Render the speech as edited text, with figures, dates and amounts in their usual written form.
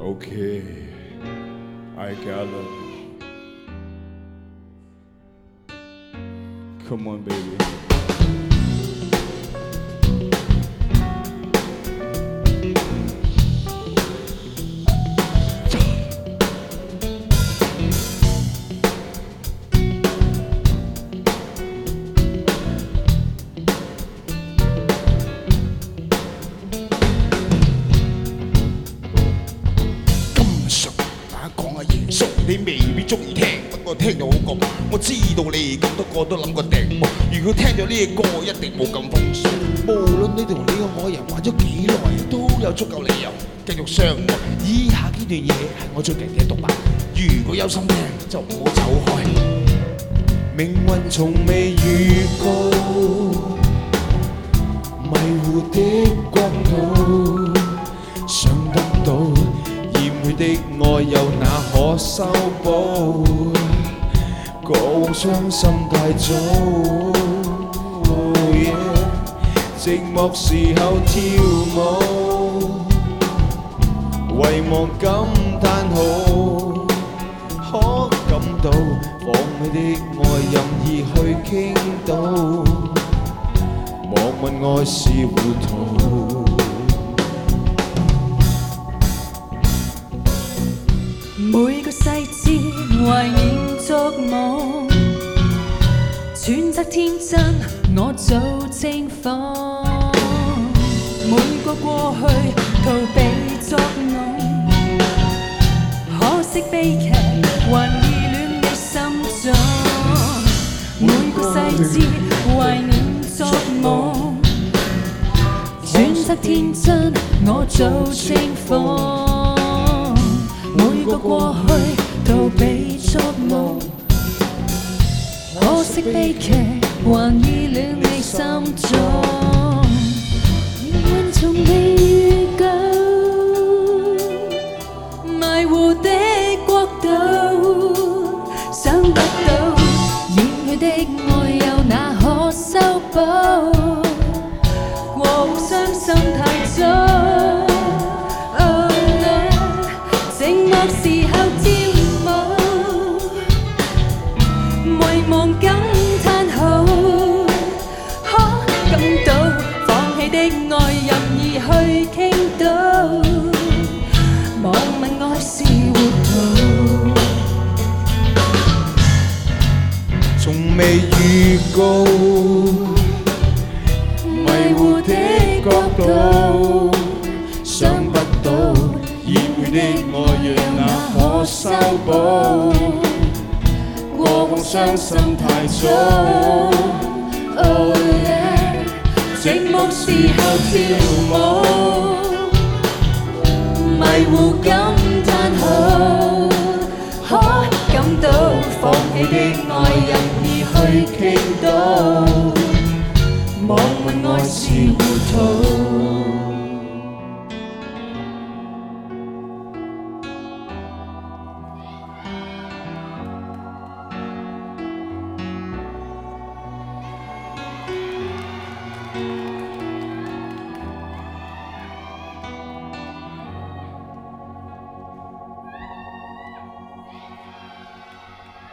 Okay, I got it. Come on, baby. 你未必中意聽，不過聽到好覺，我知道你咁多個都諗過訂。如果聽咗呢個歌，一定冇咁風騷。無論你同呢個愛人玩咗幾耐，都有足夠理由繼續相愛。以下呢段嘢係我最勁嘅獨白，如果有心聽就唔好走開。命運從未預告，迷糊的國度，想得到。厭佢的愛又哪可修補？過往傷心太早，寂寞時候跳舞，遺忘感嘆號，可感到放棄的愛任意去傾倒，莫問愛是糊塗。 每個細節懷念作夢，揣測天真我做正房，每個過去逃避作弄，可惜悲劇還依戀你心中。每個細節懷念作夢，揣測天真我做正房。每個過去逃避作夢，可惜悲劇還依戀你心中。命運從未預告，迷糊的國度，想不到厭佢的愛又哪可修補？過往傷心太早。時候跳舞，遺忘感嘆號，可感到放棄的愛任意去傾倒，莫問愛是糊塗。 從未預告，迷糊的國度，想不到厭佢的愛讓哪可修補？過往傷心太早， 寂寞時候跳舞，迷糊感嘆號，可感到放棄的愛任意去傾倒，莫問愛是糊塗。